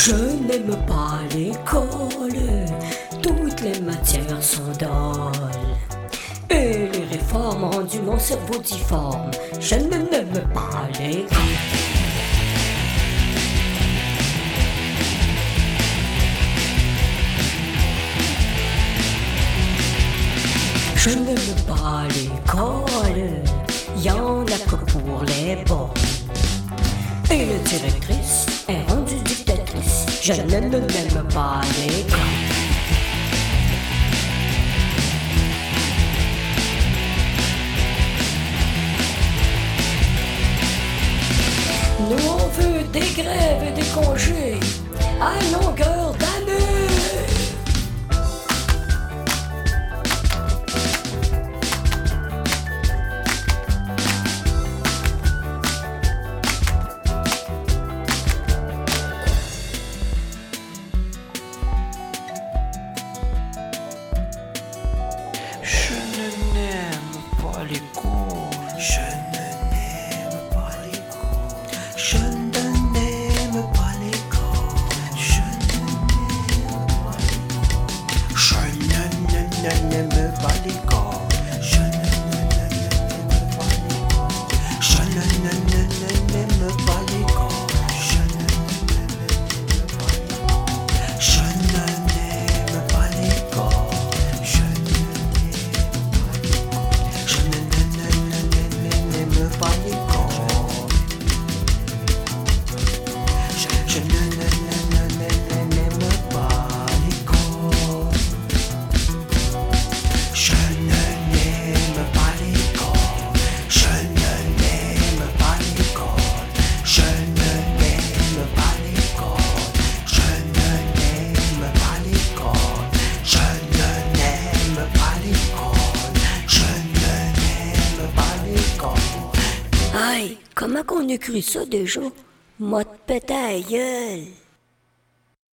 Je n'aime pas l'école, toutes les matières sont dolles. Et les réformes ont rendu mon cerveau difforme. Je ne n'aime pas l'école. Je n'aime pas l'école, y'en a que pour les bons. Et la directrice est rendue dictatrice. Je ne n'aime pas l'école. Nous on veut des grèves et des congés à longueur d'année. Je ne n'aime pas l'école. Je ne n'aime pas l'école. Je ne n'aime pas l'école. Je ne n'aime pas l'école. Je ne n'aime pas l'école. Je ne n'aime pas l'école. Je ne n'aime pas l'école. Je ne n'aime pas l'école. Je n'aime pas l'école. Aïe, comment qu'on écrit ça déjà? M'a te pété à la gueule.